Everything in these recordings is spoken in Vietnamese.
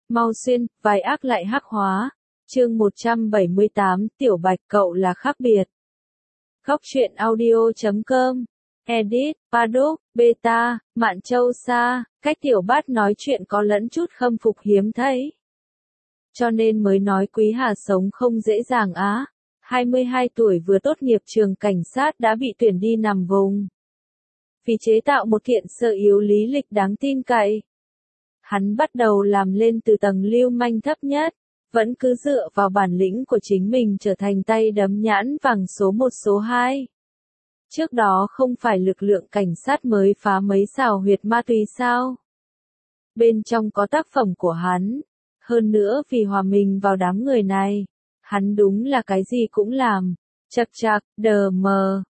Mau xuyên, vai ác lại hắc hóa. Chương 178, Tiểu Bạch cậu là khác biệt. Góc truyện audio.com. Edit, Paddock, Beta, Mạn Châu Sa, cách Tiểu Bát nói chuyện có lẫn chút khâm phục hiếm thấy. Cho nên mới nói Quý Hà sống không dễ dàng á. 22 tuổi vừa tốt nghiệp trường cảnh sát đã bị tuyển đi nằm vùng. Vì chế tạo một kiện sơ yếu lý lịch đáng tin cậy. Hắn bắt đầu làm lên từ tầng lưu manh thấp nhất, vẫn cứ dựa vào bản lĩnh của chính mình trở thành tay đấm nhãn vàng số 1 số 2. Trước đó không phải lực lượng cảnh sát mới phá mấy xào huyệt ma túy sao? Bên trong có tác phẩm của hắn. Hơn nữa vì hòa mình vào đám người này, hắn đúng là cái gì cũng làm. Chật chạc, đờ mờ.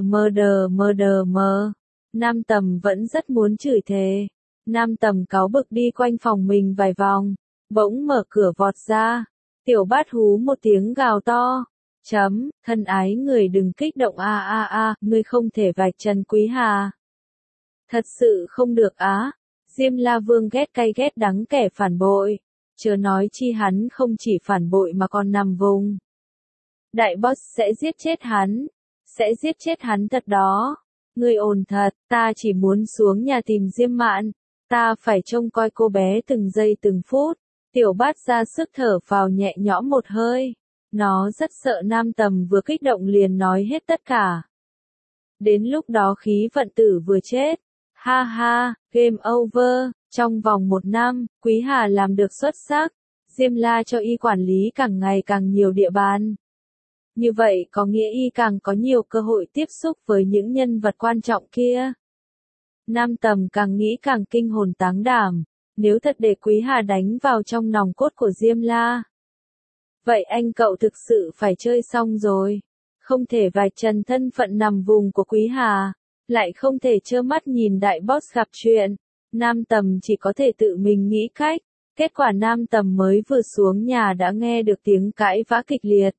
Nam Tầm vẫn rất muốn chửi thề. Nam Tầm cáu bực đi quanh phòng mình vài vòng, bỗng mở cửa vọt ra. Tiểu Bát hú một tiếng gào to. Thân ái người đừng kích động ngươi không thể vạch trần Quý Hà. Thật sự không được á. Diêm La Vương ghét cay ghét đắng kẻ phản bội. Chớ nói chi hắn không chỉ phản bội mà còn nằm vùng. Đại boss sẽ giết chết hắn. Sẽ giết chết hắn thật đó. Ngươi ồn thật, ta chỉ muốn xuống nhà tìm Diêm Mạn. Ta phải trông coi cô bé từng giây từng phút. Tiểu Bát ra sức thở phào nhẹ nhõm một hơi. Nó rất sợ Nam Tầm vừa kích động liền nói hết tất cả. Đến lúc đó khí vận tử vừa chết. Ha ha, game over. Trong vòng 1 năm, Quý Hà làm được xuất sắc. Diêm La cho y quản lý càng ngày càng nhiều địa bàn. Như vậy có nghĩa y càng có nhiều cơ hội tiếp xúc với những nhân vật quan trọng kia. Nam Tầm càng nghĩ càng kinh hồn táng đảm. Nếu thật để Quý Hà đánh vào trong nòng cốt của Diêm La, vậy anh cậu thực sự phải chơi xong rồi. Không thể vạch trần thân phận nằm vùng của Quý Hà, lại không thể trơ mắt nhìn đại boss gặp chuyện. Nam Tầm chỉ có thể tự mình nghĩ cách. Kết quả Nam Tầm mới vừa xuống nhà đã nghe được tiếng cãi vã kịch liệt.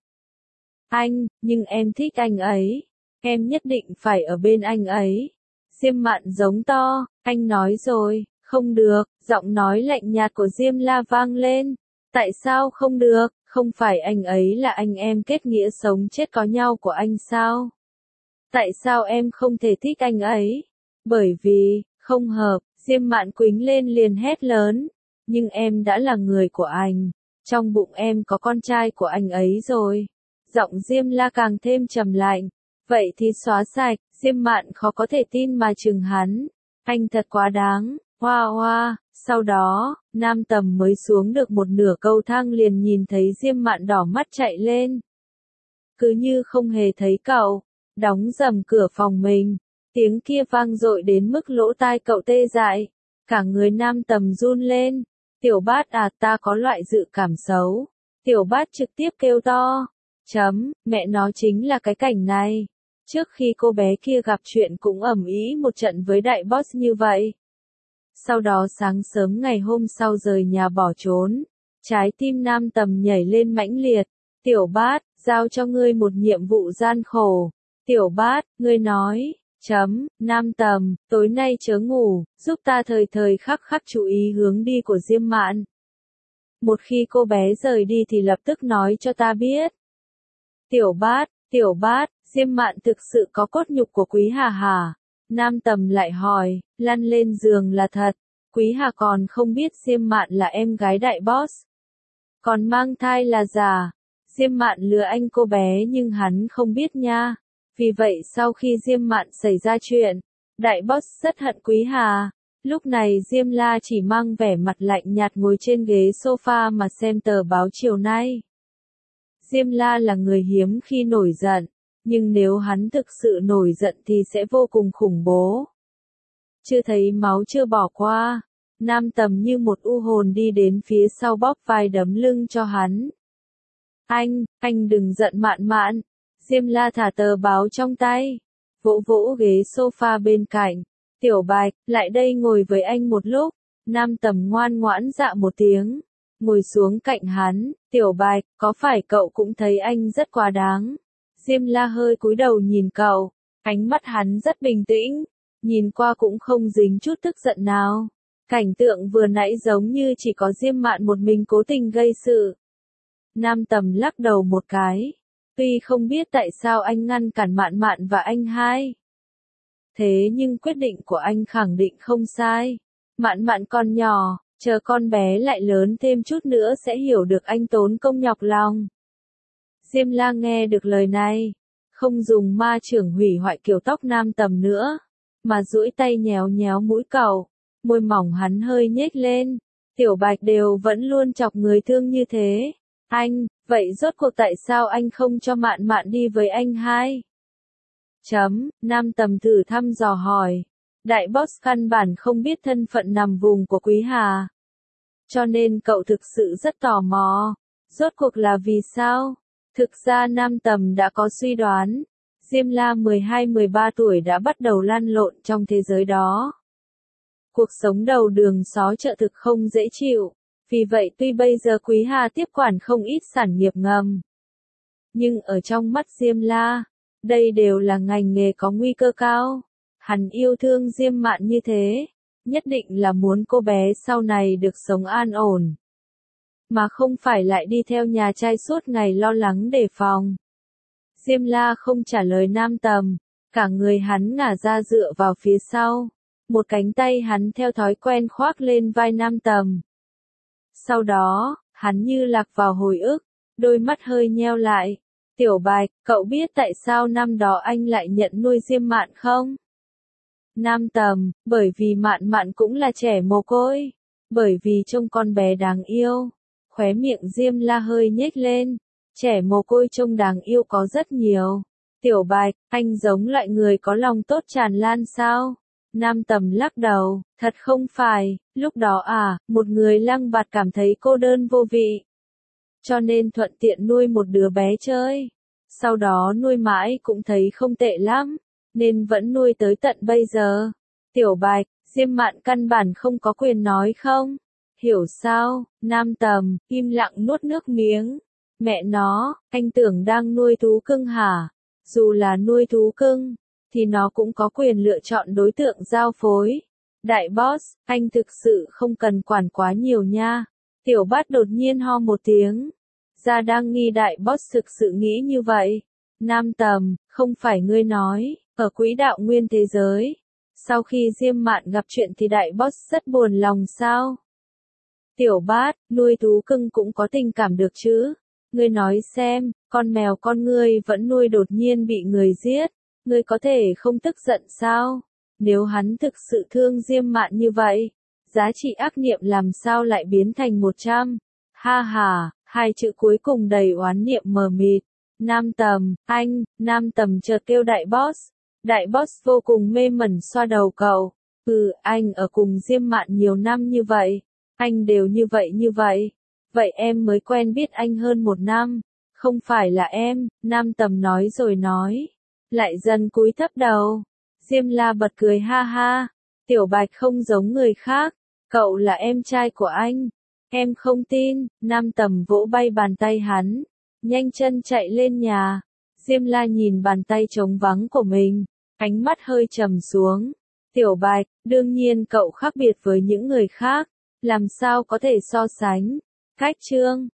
Nhưng em thích anh ấy. Em nhất định phải ở bên anh ấy. Diêm Mạn giống to, anh nói rồi, không được, giọng nói lạnh nhạt của Diêm La vang lên. Tại sao không được, không phải anh ấy là anh em kết nghĩa sống chết có nhau của anh sao? Tại sao em không thể thích anh ấy? Bởi vì, không hợp, Diêm Mạn quĩnh lên liền hét lớn. Nhưng em đã là người của anh, trong bụng em có con trai của anh ấy rồi. Giọng Diêm La càng thêm trầm lạnh. Vậy thì xóa sạch. Diêm Mạn khó có thể tin mà chừng hắn. Anh thật quá đáng. Hoa hoa. Sau đó, Nam Tầm mới xuống được một nửa cầu thang liền nhìn thấy Diêm Mạn đỏ mắt chạy lên. Cứ như không hề thấy cậu. Đóng rầm cửa phòng mình. Tiếng kia vang dội đến mức lỗ tai cậu tê dại. Cả người Nam Tầm run lên. Tiểu Bát à, ta có loại dự cảm xấu. Tiểu Bát trực tiếp kêu to. Mẹ nó chính là cái cảnh này. Trước khi cô bé kia gặp chuyện cũng ầm ĩ một trận với đại boss như vậy. Sau đó sáng sớm ngày hôm sau rời nhà bỏ trốn. Trái tim Nam Tầm nhảy lên mãnh liệt. Tiểu Bát, giao cho ngươi một nhiệm vụ gian khổ. Tiểu Bát, ngươi nói. Nam Tầm, tối nay chớ ngủ, giúp ta thời thời khắc khắc chú ý hướng đi của Diêm Mạn. Một khi cô bé rời đi thì lập tức nói cho ta biết. Tiểu Bát, Diêm Mạn thực sự có cốt nhục của Quý Hà hả? Nam Tầm lại hỏi, lăn lên giường là thật. Quý Hà còn không biết Diêm Mạn là em gái đại boss. Còn mang thai là giả. Diêm Mạn lừa anh cô bé nhưng hắn không biết nha. Vì vậy sau khi Diêm Mạn xảy ra chuyện, đại boss rất hận Quý Hà. Lúc này Diêm La chỉ mang vẻ mặt lạnh nhạt ngồi trên ghế sofa mà xem tờ báo chiều nay. Diêm La là người hiếm khi nổi giận, nhưng nếu hắn thực sự nổi giận thì sẽ vô cùng khủng bố. Chưa thấy máu chưa bỏ qua, Nam Tầm như một u hồn đi đến phía sau bóp vai đấm lưng cho hắn. Anh đừng giận Mạn Mạn. Diêm La thả tờ báo trong tay, vỗ vỗ ghế sofa bên cạnh. Tiểu Bạch, lại đây ngồi với anh một lúc. Nam Tầm ngoan ngoãn dạ một tiếng, ngồi xuống cạnh hắn. Tiểu Bạch, có phải cậu cũng thấy anh rất quá đáng? Diêm La hơi cúi đầu nhìn cậu, ánh mắt hắn rất bình tĩnh, nhìn qua cũng không dính chút tức giận nào. Cảnh tượng vừa nãy giống như chỉ có Diêm Mạn một mình cố tình gây sự. Nam Tầm lắc đầu một cái. Tuy không biết tại sao anh ngăn cản Mạn Mạn và anh hai. Thế nhưng quyết định của anh khẳng định không sai. Mạn Mạn còn nhỏ, chờ con bé lại lớn thêm chút nữa sẽ hiểu được anh tốn công nhọc lòng. Diêm La nghe được lời này, không dùng ma chưởng hủy hoại kiểu tóc Nam Tầm nữa, mà duỗi tay nhéo nhéo mũi cậu, môi mỏng hắn hơi nhếch lên. Tiểu Bạch đều vẫn luôn chọc người thương như thế. Anh, vậy rốt cuộc tại sao anh không cho Mạn Mạn đi với anh hai? Nam Tầm thử thăm dò hỏi. Đại boss căn bản không biết thân phận nằm vùng của Quý Hà. Cho nên cậu thực sự rất tò mò. Rốt cuộc là vì sao? Thực ra Nam Tầm đã có suy đoán. Diêm La 12-13 tuổi đã bắt đầu lăn lộn trong thế giới đó. Cuộc sống đầu đường xó chợ thực không dễ chịu. Vì vậy tuy bây giờ Quý Hà tiếp quản không ít sản nghiệp ngầm. Nhưng ở trong mắt Diêm La, đây đều là ngành nghề có nguy cơ cao. Hắn yêu thương Diêm Mạn như thế, nhất định là muốn cô bé sau này được sống an ổn. Mà không phải lại đi theo nhà trai suốt ngày lo lắng đề phòng. Diêm La không trả lời Nam Tầm, cả người hắn ngả ra dựa vào phía sau. Một cánh tay hắn theo thói quen khoác lên vai Nam Tầm. Sau đó, hắn như lạc vào hồi ức, đôi mắt hơi nheo lại. Tiểu Bạch, cậu biết tại sao năm đó anh lại nhận nuôi Diêm Mạn không? Nam Tầm, bởi vì Mạn Mạn cũng là trẻ mồ côi. Bởi vì trông con bé đáng yêu. Khóe miệng Diêm La hơi nhếch lên. Trẻ mồ côi trông đáng yêu có rất nhiều. Tiểu Bạch, anh giống loại người có lòng tốt tràn lan sao? Nam Tầm lắc đầu, thật không phải, lúc đó một người lăng bạt cảm thấy cô đơn vô vị. Cho nên thuận tiện nuôi một đứa bé chơi. Sau đó nuôi mãi cũng thấy không tệ lắm, nên vẫn nuôi tới tận bây giờ. Tiểu Bạch, Diêm Mạn căn bản không có quyền nói không? Hiểu sao? Nam Tầm, im lặng nuốt nước miếng. Mẹ nó, anh tưởng đang nuôi thú cưng hả? Dù là nuôi thú cưng, thì nó cũng có quyền lựa chọn đối tượng giao phối. Đại boss, anh thực sự không cần quản quá nhiều nha. Tiểu Bát đột nhiên ho một tiếng. Ra đang nghi đại boss thực sự nghĩ như vậy. Nam Tầm, không phải ngươi nói, ở quỹ đạo nguyên thế giới. Sau khi Diêm Mạn gặp chuyện thì đại boss rất buồn lòng sao? Tiểu Bát, nuôi thú cưng cũng có tình cảm được chứ? Ngươi nói xem, con mèo con ngươi vẫn nuôi đột nhiên bị người giết. Ngươi có thể không tức giận sao? Nếu hắn thực sự thương Diêm Mạn như vậy, giá trị ác niệm làm sao lại biến thành 100? Ha ha, hai chữ cuối cùng đầy oán niệm mờ mịt. Nam Tầm, anh, Nam Tầm chợt kêu đại boss. Đại boss vô cùng mê mẩn xoa đầu cậu. Anh ở cùng Diêm Mạn nhiều năm như vậy. Anh đều như vậy. Vậy em mới quen biết anh hơn 1 năm. Không phải là em, Nam Tầm nói rồi nói. Lại dần cúi thấp đầu. Diêm La bật cười ha ha. Tiểu Bạch không giống người khác. Cậu là em trai của anh. Em không tin. Nam Tầm vỗ bay bàn tay hắn. Nhanh chân chạy lên nhà. Diêm La nhìn bàn tay trống vắng của mình. Ánh mắt hơi trầm xuống. Tiểu Bạch, đương nhiên cậu khác biệt với những người khác. Làm sao có thể so sánh. Cách chương